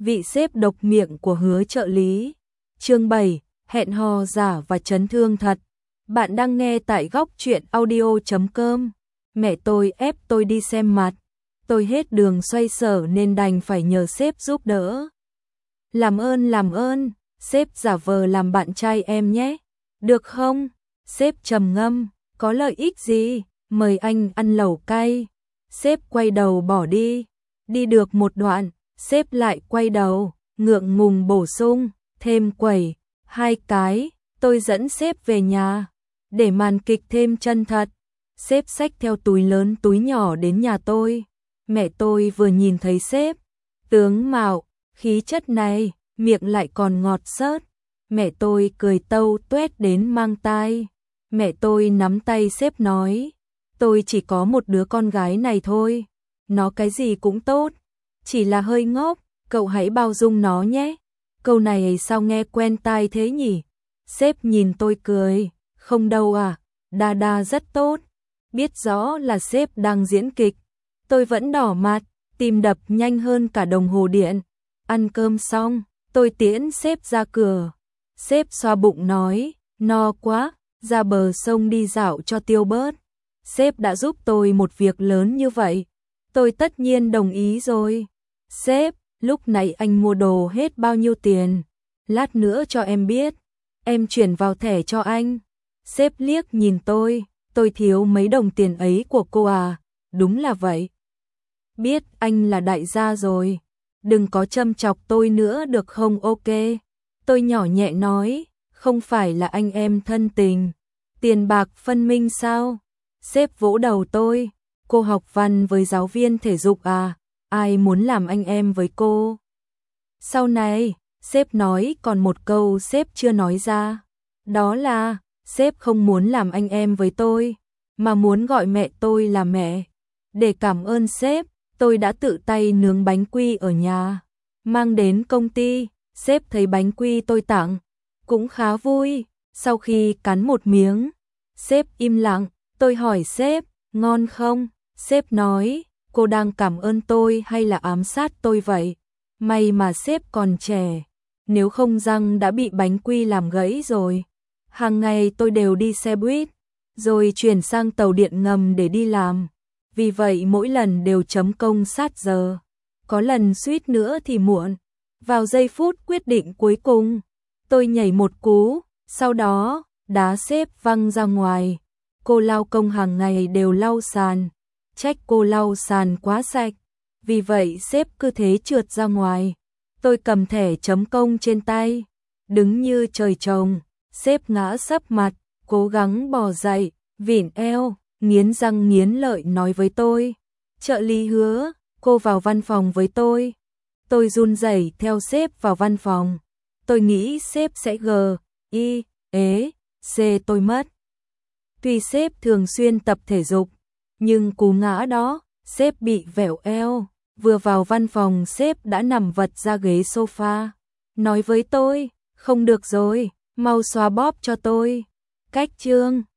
Vị sếp độc miệng của Hứa trợ lý. Chương 7, hẹn hò giả và chấn thương thật. Bạn đang nghe tại góc truyện audio.com. Mẹ tôi ép tôi đi xem mặt. Tôi hết đường xoay sở nên đành phải nhờ sếp giúp đỡ. Làm ơn, sếp giả vờ làm bạn trai em nhé. Được không? Sếp trầm ngâm, có lợi ích gì? Mời anh ăn lẩu cay. Sếp quay đầu bỏ đi. Đi được một đoạn, sếp lại quay đầu, ngượng ngùng bổ sung, thêm quẩy, 2 cái, tôi dẫn sếp về nhà. Để màn kịch thêm chân thật, sếp xách theo túi lớn túi nhỏ đến nhà tôi. Mẹ tôi vừa nhìn thấy sếp, tướng mạo, khí chất này, miệng lại còn ngọt xớt. Mẹ tôi cười tâu tuét đến mang tai. Mẹ tôi nắm tay sếp nói, tôi chỉ có một đứa con gái này thôi, nó cái gì cũng tốt, chỉ là hơi ngốc, cậu hãy bao dung nó nhé. Câu này sao nghe quen tai thế nhỉ? Sếp nhìn tôi cười, không đâu à, Đa rất tốt. Biết rõ là sếp đang diễn kịch, tôi vẫn đỏ mặt, tim đập nhanh hơn cả đồng hồ điện. Ăn cơm xong, tôi tiễn sếp ra cửa. Sếp xoa bụng nói, no quá, ra bờ sông đi dạo cho tiêu bớt. Sếp đã giúp tôi một việc lớn như vậy, tôi tất nhiên đồng ý rồi. Sếp, lúc nãy anh mua đồ hết bao nhiêu tiền? Lát nữa cho em biết, em chuyển vào thẻ cho anh. Sếp liếc nhìn tôi thiếu mấy đồng tiền ấy của cô à? Đúng là vậy. Biết anh là đại gia rồi, đừng có châm chọc tôi nữa được không? Ok. Tôi nhỏ nhẹ nói, không phải là anh em thân tình, tiền bạc phân minh sao? Sếp vỗ đầu tôi, cô học văn với giáo viên thể dục à? Ai muốn làm anh em với cô? Sau này, sếp nói còn một câu sếp chưa nói ra. Đó là, sếp không muốn làm anh em với tôi, mà muốn gọi mẹ tôi là mẹ. Để cảm ơn sếp, tôi đã tự tay nướng bánh quy ở nhà, mang đến công ty. Sếp thấy bánh quy tôi tặng, cũng khá vui. Sau khi cắn một miếng, sếp im lặng. Tôi hỏi sếp, ngon không? Sếp nói, cô đang cảm ơn tôi hay là ám sát tôi vậy? May mà sếp còn trẻ, nếu không răng đã bị bánh quy làm gãy rồi. Hàng ngày tôi đều đi xe buýt, rồi chuyển sang tàu điện ngầm để đi làm. Vì vậy mỗi lần đều chấm công sát giờ. Có lần suýt nữa thì muộn. Vào giây phút quyết định cuối cùng, tôi nhảy một cú, sau đó đá sếp văng ra ngoài. Cô lao công hàng ngày đều lau sàn, trách cô lau sàn quá sạch, vì vậy sếp cứ thế trượt ra ngoài. Tôi cầm thẻ chấm công trên tay, đứng như trời trồng. Sếp ngã sấp mặt, cố gắng bò dậy, vỉn eo, nghiến răng nghiến lợi nói với tôi, trợ lý Hứa, cô vào văn phòng với tôi. Tôi run rẩy theo sếp vào văn phòng. Tôi nghĩ sếp sẽ C tôi mất. Tuy sếp thường xuyên tập thể dục, nhưng cú ngã đó, sếp bị vẹo eo. Vừa vào văn phòng sếp đã nằm vật ra ghế sofa. Nói với tôi, không được rồi, mau xoa bóp cho tôi. Cách chương